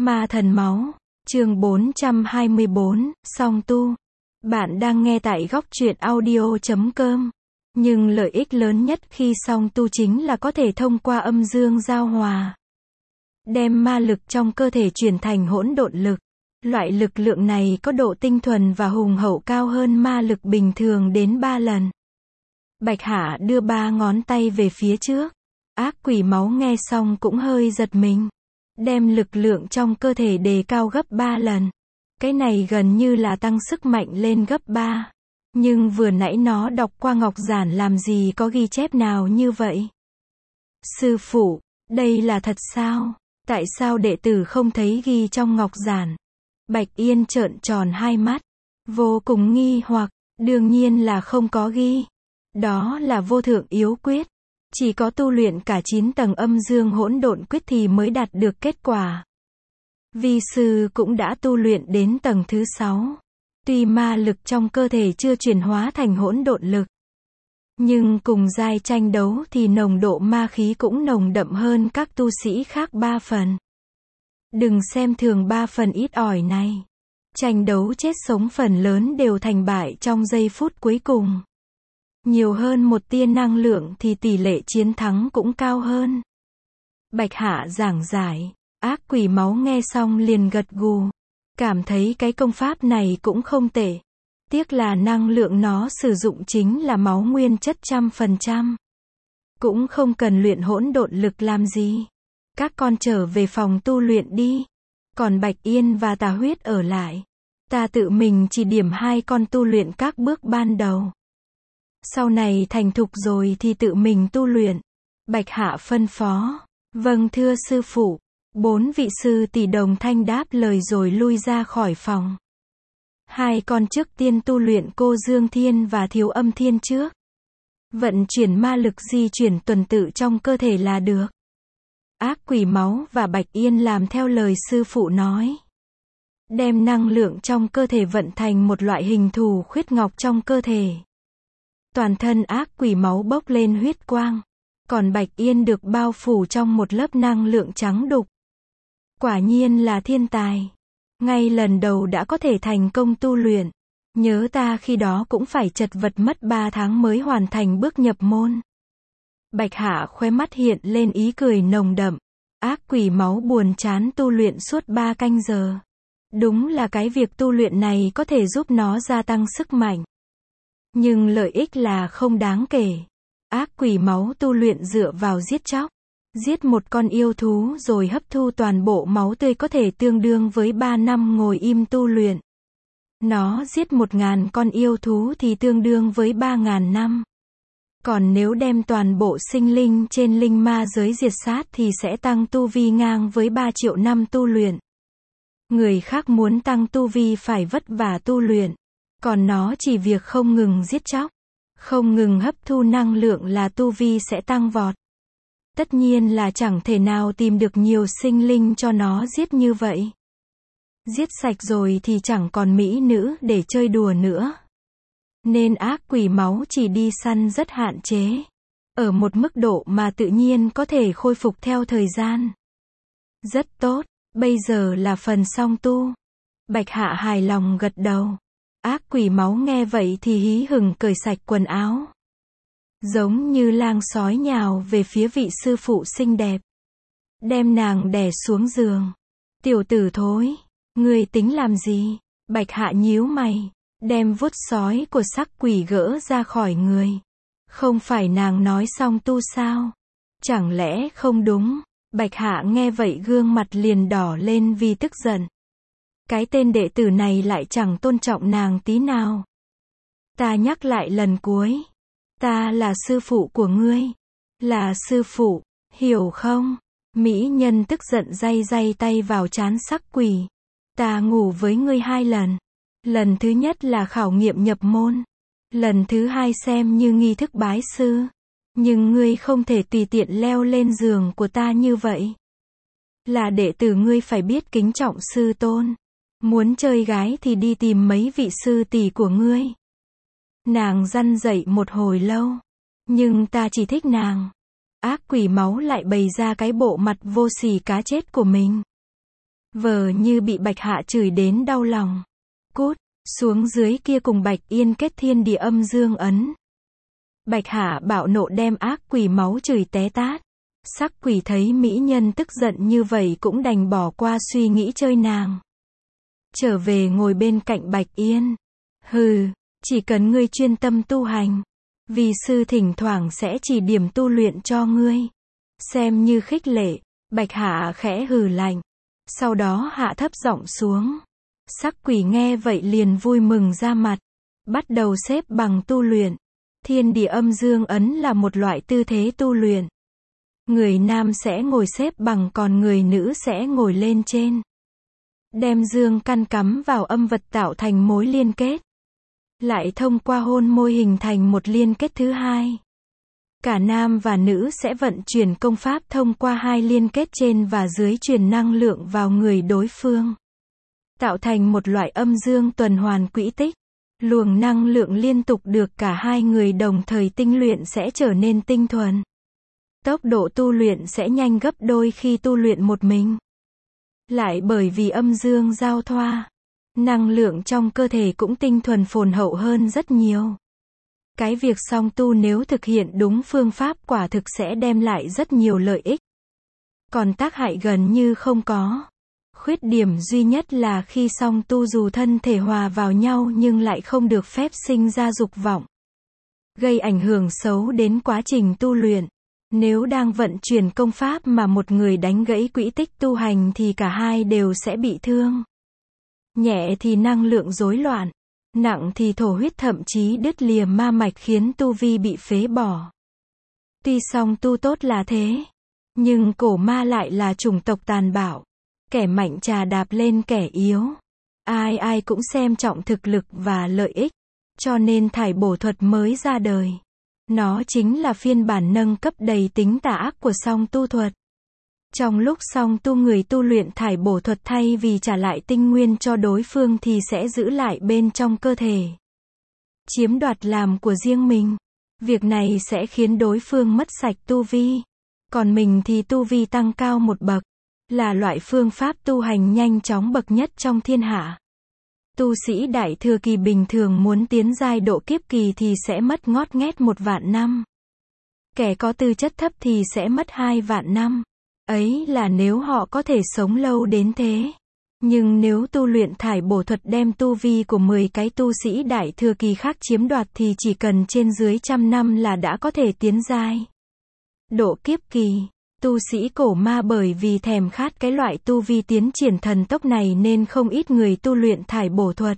Ma thần máu, chương 424, song tu. Bạn đang nghe tại góc truyện audio.com. Nhưng lợi ích lớn nhất khi song tu chính là có thể thông qua âm dương giao hòa, đem ma lực trong cơ thể chuyển thành hỗn độn lực. Loại lực lượng này có độ tinh thuần và hùng hậu cao hơn ma lực bình thường đến 3 lần. Bạch Hạ đưa 3 ngón tay về phía trước. Ác quỷ máu nghe xong cũng hơi giật mình. Đem lực lượng trong cơ thể đề cao gấp 3 lần. Cái này gần như là tăng sức mạnh lên gấp 3. Nhưng vừa nãy nó đọc qua ngọc giản làm gì có ghi chép nào như vậy. Sư phụ, đây là thật sao? Tại sao đệ tử không thấy ghi trong ngọc giản? Bạch Yên trợn tròn hai mắt, vô cùng nghi hoặc. Đương nhiên là không có ghi. Đó là vô thượng yếu quyết. Chỉ có tu luyện cả 9 tầng âm dương hỗn độn quyết thì mới đạt được kết quả. Vi sư cũng đã tu luyện đến tầng thứ 6. Tuy ma lực trong cơ thể chưa chuyển hóa thành hỗn độn lực, nhưng cùng giai tranh đấu thì nồng độ ma khí cũng nồng đậm hơn các tu sĩ khác 3 phần. Đừng xem thường 3 phần ít ỏi này. Tranh đấu chết sống phần lớn đều thành bại trong giây phút cuối cùng. Nhiều hơn một tia năng lượng thì tỷ lệ chiến thắng cũng cao hơn. Bạch Hạ giảng giải. Ác quỷ máu nghe xong liền gật gù. Cảm thấy cái công pháp này cũng không tệ. Tiếc là năng lượng nó sử dụng chính là máu nguyên chất 100%. Cũng không cần luyện hỗn độn lực làm gì. Các con trở về phòng tu luyện đi. Còn Bạch Yên và Tà Huyết ở lại. Ta tự mình chỉ điểm 2 con tu luyện các bước ban đầu. Sau này thành thục rồi thì tự mình tu luyện. Bạch Hạ phân phó. Vâng thưa sư phụ. 4 vị sư tỷ đồng thanh đáp lời rồi lui ra khỏi phòng. 2 con trước tiên tu luyện cô Dương Thiên và Thiếu Âm Thiên trước. Vận chuyển ma lực di chuyển tuần tự trong cơ thể là được. Ác quỷ máu và Bạch Yên làm theo lời sư phụ nói. Đem năng lượng trong cơ thể vận thành một loại hình thù khuyết ngọc trong cơ thể. Toàn thân ác quỷ máu bốc lên huyết quang. Còn Bạch Yên được bao phủ trong một lớp năng lượng trắng đục. Quả nhiên là thiên tài. Ngay lần đầu đã có thể thành công tu luyện. Nhớ ta khi đó cũng phải chật vật mất 3 tháng mới hoàn thành bước nhập môn. Bạch Hạ khóe mắt hiện lên ý cười nồng đậm. Ác quỷ máu buồn chán tu luyện suốt 3 canh giờ. Đúng là cái việc tu luyện này có thể giúp nó gia tăng sức mạnh. Nhưng lợi ích là không đáng kể. Ác quỷ máu tu luyện dựa vào giết chóc. Giết một con yêu thú rồi hấp thu toàn bộ máu tươi có thể tương đương với 3 năm ngồi im tu luyện. Nó giết 1000 con yêu thú thì tương đương với 3000 năm. Còn nếu đem toàn bộ sinh linh trên linh ma giới diệt sát thì sẽ tăng tu vi ngang với 3 triệu năm tu luyện. Người khác muốn tăng tu vi phải vất vả tu luyện. Còn nó chỉ việc không ngừng giết chóc, không ngừng hấp thu năng lượng là tu vi sẽ tăng vọt. Tất nhiên là chẳng thể nào tìm được nhiều sinh linh cho nó giết như vậy. Giết sạch rồi thì chẳng còn mỹ nữ để chơi đùa nữa. Nên ác quỷ máu chỉ đi săn rất hạn chế. Ở một mức độ mà tự nhiên có thể khôi phục theo thời gian. Rất tốt, bây giờ là phần song tu. Bạch Hạ hài lòng gật đầu. Ác quỷ máu nghe vậy thì hí hửng cởi sạch quần áo. Giống như lang sói nhào về phía vị sư phụ xinh đẹp. Đem nàng đè xuống giường. Tiểu tử thối, ngươi tính làm gì? Bạch Hạ nhíu mày, đem vuốt sói của sắc quỷ gỡ ra khỏi người. Không phải nàng nói xong tu sao? Chẳng lẽ không đúng? Bạch Hạ nghe vậy gương mặt liền đỏ lên vì tức giận. Cái tên đệ tử này lại chẳng tôn trọng nàng tí nào. Ta nhắc lại lần cuối. Ta là sư phụ của ngươi. Là sư phụ, hiểu không? Mỹ nhân tức giận day day tay vào trán sắc quỷ. Ta ngủ với ngươi 2 lần. Lần thứ nhất là khảo nghiệm nhập môn. Lần thứ 2 xem như nghi thức bái sư. Nhưng ngươi không thể tùy tiện leo lên giường của ta như vậy. Là đệ tử ngươi phải biết kính trọng sư tôn. Muốn chơi gái thì đi tìm mấy vị sư tỷ của ngươi. Nàng răn dậy một hồi lâu. Nhưng ta chỉ thích nàng. Ác quỷ máu lại bày ra cái bộ mặt vô sỉ cá chết của mình. Vờ như bị Bạch Hạ chửi đến đau lòng. Cút, xuống dưới kia cùng Bạch Yên kết thiên địa âm dương ấn. Bạch Hạ bạo nộ đem ác quỷ máu chửi té tát. Sắc quỷ thấy mỹ nhân tức giận như vậy cũng đành bỏ qua suy nghĩ chơi nàng. Trở về ngồi bên cạnh Bạch Yên. Hừ, chỉ cần ngươi chuyên tâm tu hành. Vì sư thỉnh thoảng sẽ chỉ điểm tu luyện cho ngươi. Xem như khích lệ. Bạch Hạ khẽ hừ lạnh. Sau đó hạ thấp giọng xuống. Sắc quỷ nghe vậy liền vui mừng ra mặt. Bắt đầu xếp bằng tu luyện. Thiên địa âm dương ấn là một loại tư thế tu luyện. Người nam sẽ ngồi xếp bằng còn người nữ sẽ ngồi lên trên. Đem dương căn cắm vào âm vật tạo thành mối liên kết. Lại thông qua hôn môi hình thành một liên kết thứ hai. Cả nam và nữ sẽ vận chuyển công pháp thông qua hai liên kết trên và dưới truyền năng lượng vào người đối phương. Tạo thành một loại âm dương tuần hoàn quỹ tích. Luồng năng lượng liên tục được cả hai người đồng thời tinh luyện sẽ trở nên tinh thuần. Tốc độ tu luyện sẽ nhanh gấp đôi khi tu luyện một mình. Lại bởi vì âm dương giao thoa, năng lượng trong cơ thể cũng tinh thuần phồn hậu hơn rất nhiều. Cái việc song tu nếu thực hiện đúng phương pháp quả thực sẽ đem lại rất nhiều lợi ích. Còn tác hại gần như không có. Khuyết điểm duy nhất là khi song tu dù thân thể hòa vào nhau nhưng lại không được phép sinh ra dục vọng. Gây ảnh hưởng xấu đến quá trình tu luyện. Nếu đang vận chuyển công pháp mà một người đánh gãy quỹ tích tu hành thì cả hai đều sẽ bị thương. Nhẹ thì năng lượng rối loạn, nặng thì thổ huyết thậm chí đứt lìa ma mạch khiến tu vi bị phế bỏ. Tuy song tu tốt là thế, nhưng cổ ma lại là chủng tộc tàn bạo. Kẻ mạnh trà đạp lên kẻ yếu. Ai ai cũng xem trọng thực lực và lợi ích. Cho nên thải bổ thuật mới ra đời. Nó chính là phiên bản nâng cấp đầy tính tà ác của song tu thuật. Trong lúc song tu người tu luyện thải bổ thuật thay vì trả lại tinh nguyên cho đối phương thì sẽ giữ lại bên trong cơ thể. Chiếm đoạt làm của riêng mình. Việc này sẽ khiến đối phương mất sạch tu vi. Còn mình thì tu vi tăng cao một bậc. Là loại phương pháp tu hành nhanh chóng bậc nhất trong thiên hạ. Tu sĩ đại thừa kỳ bình thường muốn tiến giai độ kiếp kỳ thì sẽ mất ngót nghét 1 vạn năm. Kẻ có tư chất thấp thì sẽ mất 2 vạn năm. Ấy là nếu họ có thể sống lâu đến thế. Nhưng nếu tu luyện thải bổ thuật đem tu vi của 10 cái tu sĩ đại thừa kỳ khác chiếm đoạt thì chỉ cần trên dưới 100 năm là đã có thể tiến giai độ kiếp kỳ. Tu sĩ cổ ma bởi vì thèm khát cái loại tu vi tiến triển thần tốc này nên không ít người tu luyện thải bổ thuật.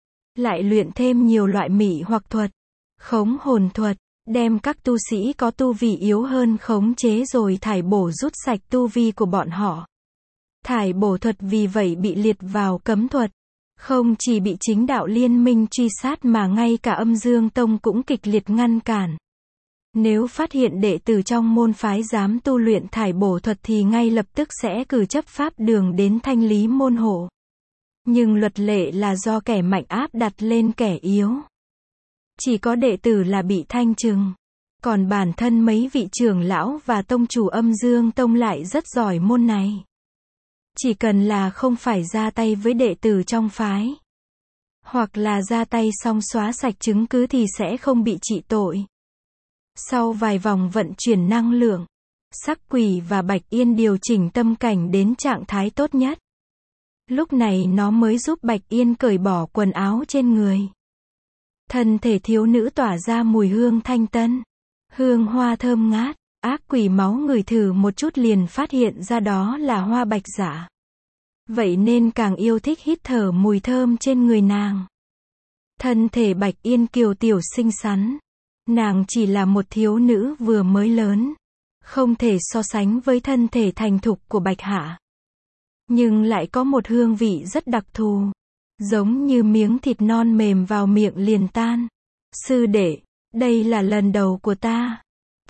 Lại luyện thêm nhiều loại mị hoặc thuật, khống hồn thuật, đem các tu sĩ có tu vi yếu hơn khống chế rồi thải bổ rút sạch tu vi của bọn họ. Thải bổ thuật vì vậy bị liệt vào cấm thuật. Không chỉ bị chính đạo liên minh truy sát mà ngay cả âm dương tông cũng kịch liệt ngăn cản. Nếu phát hiện đệ tử trong môn phái dám tu luyện thải bổ thuật thì ngay lập tức sẽ cử chấp pháp đường đến thanh lý môn hộ. Nhưng luật lệ là do kẻ mạnh áp đặt lên kẻ yếu. Chỉ có đệ tử là bị thanh trừng. Còn bản thân mấy vị trưởng lão và tông chủ âm dương tông lại rất giỏi môn này. Chỉ cần là không phải ra tay với đệ tử trong phái. Hoặc là ra tay xong xóa sạch chứng cứ thì sẽ không bị trị tội. Sau vài vòng vận chuyển năng lượng, Sắc Quỷ và Bạch Yên điều chỉnh tâm cảnh đến trạng thái tốt nhất. Lúc này nó mới giúp Bạch Yên cởi bỏ quần áo trên người. Thân thể thiếu nữ tỏa ra mùi hương thanh tân, hương hoa thơm ngát. Ác quỷ máu ngửi thử một chút liền phát hiện ra đó là hoa bạch dạ. Vậy nên càng yêu thích hít thở mùi thơm trên người nàng. Thân thể Bạch Yên kiều tiểu xinh xắn. Nàng chỉ là một thiếu nữ vừa mới lớn. Không thể so sánh với thân thể thành thục của Bạch Hạ. Nhưng lại có một hương vị rất đặc thù. Giống như miếng thịt non mềm vào miệng liền tan. Sư đệ, đây là lần đầu của ta.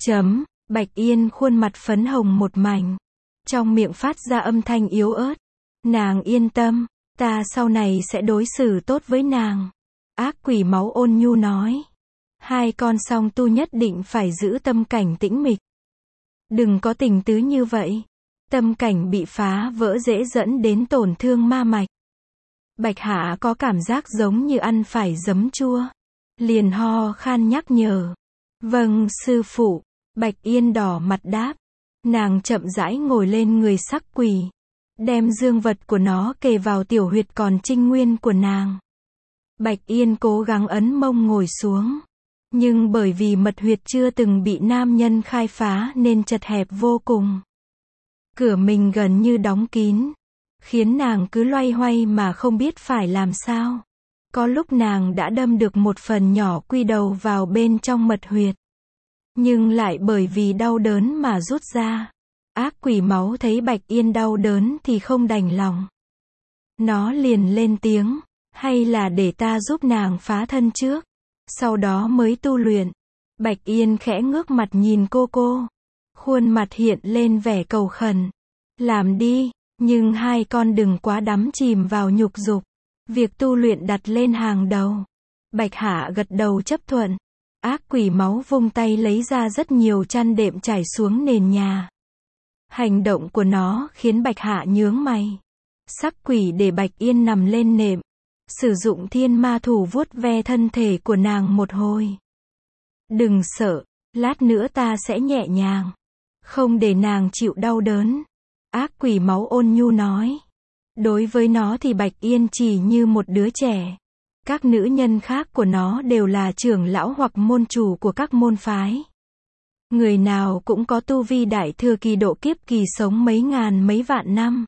Bạch Yên khuôn mặt phấn hồng một mảnh. Trong miệng phát ra âm thanh yếu ớt. Nàng yên tâm, ta sau này sẽ đối xử tốt với nàng. Ác quỷ máu ôn nhu nói. Hai con song tu nhất định phải giữ tâm cảnh tĩnh mịch. Đừng có tình tứ như vậy. Tâm cảnh bị phá vỡ dễ dẫn đến tổn thương ma mạch. Bạch Hạ có cảm giác giống như ăn phải giấm chua. Liền ho khan nhắc nhở. Vâng, sư phụ. Bạch Yên đỏ mặt đáp. Nàng chậm rãi ngồi lên người sắc quỷ. Đem dương vật của nó kề vào tiểu huyệt còn trinh nguyên của nàng. Bạch Yên cố gắng ấn mông ngồi xuống. Nhưng bởi vì mật huyệt chưa từng bị nam nhân khai phá nên chật hẹp vô cùng. Cửa mình gần như đóng kín. Khiến nàng cứ loay hoay mà không biết phải làm sao. Có lúc nàng đã đâm được một phần nhỏ quy đầu vào bên trong mật huyệt. Nhưng lại bởi vì đau đớn mà rút ra. Ác quỷ máu thấy Bạch Yên đau đớn thì không đành lòng. Nó liền lên tiếng. Hay là để ta giúp nàng phá thân trước. Sau đó mới tu luyện. Bạch Yên khẽ ngước mặt nhìn cô. Khuôn mặt hiện lên vẻ cầu khẩn. Làm đi, nhưng hai con đừng quá đắm chìm vào nhục dục. Việc tu luyện đặt lên hàng đầu. Bạch Hạ gật đầu chấp thuận. Ác quỷ máu vung tay lấy ra rất nhiều chăn đệm trải xuống nền nhà. Hành động của nó khiến Bạch Hạ nhướng mày. Sắc quỷ để Bạch Yên nằm lên nệm. Sử dụng thiên ma thủ vuốt ve thân thể của nàng một hồi. Đừng sợ, lát nữa ta sẽ nhẹ nhàng. Không để nàng chịu đau đớn. Ác quỷ máu ôn nhu nói. Đối với nó thì Bạch Yên chỉ như một đứa trẻ. Các nữ nhân khác của nó đều là trưởng lão hoặc môn chủ của các môn phái. Người nào cũng có tu vi đại thừa kỳ độ kiếp kỳ sống mấy ngàn mấy vạn năm.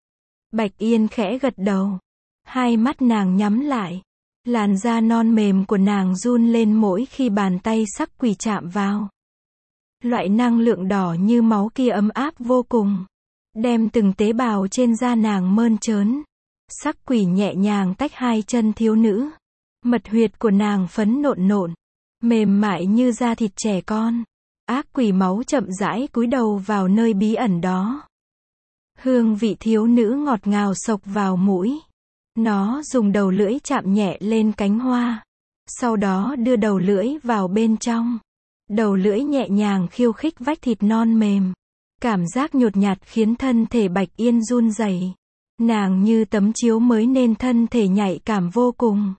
Bạch Yên khẽ gật đầu. Hai mắt nàng nhắm lại. Làn da non mềm của nàng run lên mỗi khi bàn tay sắc quỷ chạm vào. Loại năng lượng đỏ như máu kia ấm áp vô cùng. Đem từng tế bào trên da nàng mơn trớn. Sắc quỷ nhẹ nhàng tách hai chân thiếu nữ. Mật huyệt của nàng phấn nộn. Mềm mại như da thịt trẻ con. Ác quỷ máu chậm rãi cúi đầu vào nơi bí ẩn đó. Hương vị thiếu nữ ngọt ngào xộc vào mũi. Nó dùng đầu lưỡi chạm nhẹ lên cánh hoa. Sau đó đưa đầu lưỡi vào bên trong. Đầu lưỡi nhẹ nhàng khiêu khích vách thịt non mềm. Cảm giác nhột nhạt khiến thân thể Bạch Yên run rẩy. Nàng như tấm chiếu mới nên thân thể nhạy cảm vô cùng.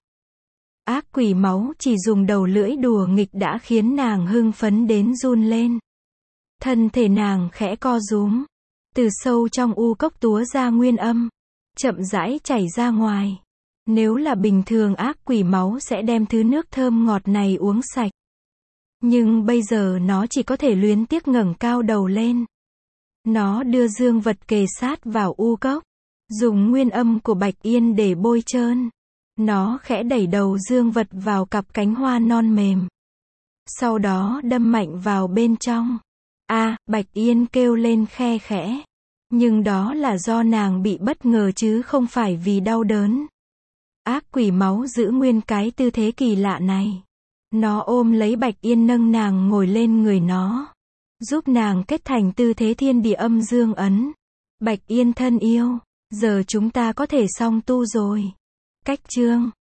Ác quỷ máu chỉ dùng đầu lưỡi đùa nghịch đã khiến nàng hưng phấn đến run lên. Thân thể nàng khẽ co rúm. Từ sâu trong u cốc túa ra nguyên âm. Chậm rãi chảy ra ngoài. Nếu là bình thường ác quỷ máu sẽ đem thứ nước thơm ngọt này uống sạch. Nhưng bây giờ nó chỉ có thể luyến tiếc ngẩng cao đầu lên. Nó đưa dương vật kề sát vào u cốc. Dùng nguyên âm của Bạch Yên để bôi trơn. Nó khẽ đẩy đầu dương vật vào cặp cánh hoa non mềm. Sau đó đâm mạnh vào bên trong. Bạch Yên kêu lên khe khẽ. Nhưng đó là do nàng bị bất ngờ chứ không phải vì đau đớn. Ác quỷ máu giữ nguyên cái tư thế kỳ lạ này. Nó ôm lấy Bạch Yên nâng nàng ngồi lên người nó. Giúp nàng kết thành tư thế thiên địa âm dương ấn. Bạch Yên thân yêu, giờ chúng ta có thể song tu rồi. Cách chương